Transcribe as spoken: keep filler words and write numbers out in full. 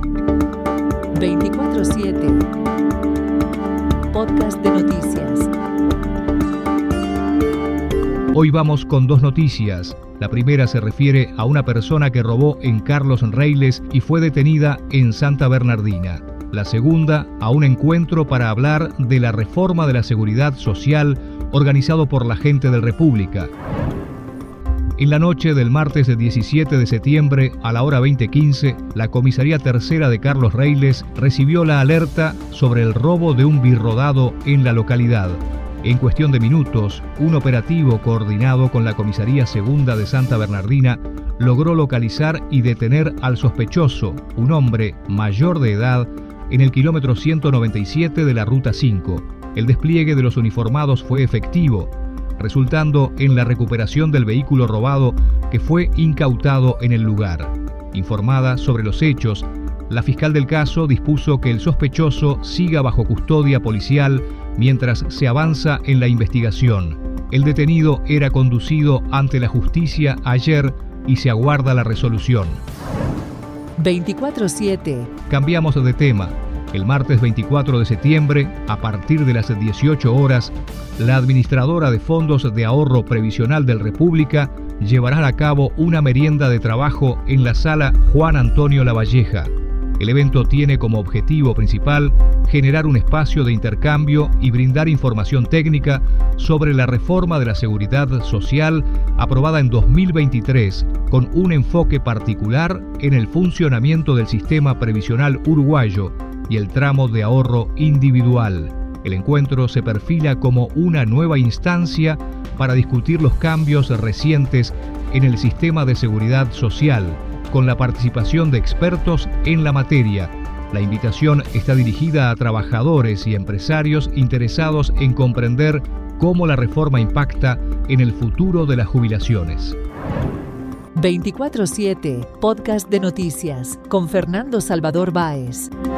veinticuatro siete Podcast de noticias. Hoy vamos con dos noticias. La primera se refiere a una persona que robó en Carlos Reiles y fue detenida en Santa Bernardina. La segunda, a un encuentro para hablar de la reforma de la seguridad social organizado por la gente del República. En la noche del martes diecisiete de septiembre, a la hora veinte quince, la Comisaría Tercera de Carlos Reiles recibió la alerta sobre el robo de un birrodado en la localidad. En cuestión de minutos, un operativo coordinado con la Comisaría Segunda de Santa Bernardina logró localizar y detener al sospechoso, un hombre mayor de edad, en el kilómetro ciento noventa y siete de la Ruta cinco. El despliegue de los uniformados fue efectivo, resultando en la recuperación del vehículo robado que fue incautado en el lugar. Informada sobre los hechos, la fiscal del caso dispuso que el sospechoso siga bajo custodia policial mientras se avanza en la investigación. El detenido era conducido ante la justicia ayer y se aguarda la resolución. veinticuatro siete Cambiamos de tema. El martes veinticuatro de septiembre, a partir de las dieciocho horas, la administradora de fondos de ahorro previsional del República llevará a cabo una merienda de trabajo en la sala Juan Antonio Lavalleja. El evento tiene como objetivo principal generar un espacio de intercambio y brindar información técnica sobre la reforma de la seguridad social aprobada en dos mil veintitrés, con un enfoque particular en el funcionamiento del sistema previsional uruguayo y el tramo de ahorro individual. El encuentro se perfila como una nueva instancia para discutir los cambios recientes en el sistema de seguridad social, con la participación de expertos en la materia. La invitación está dirigida a trabajadores y empresarios interesados en comprender cómo la reforma impacta en el futuro de las jubilaciones. veinticuatro siete Podcast de noticias con Fernando Salvador Báez.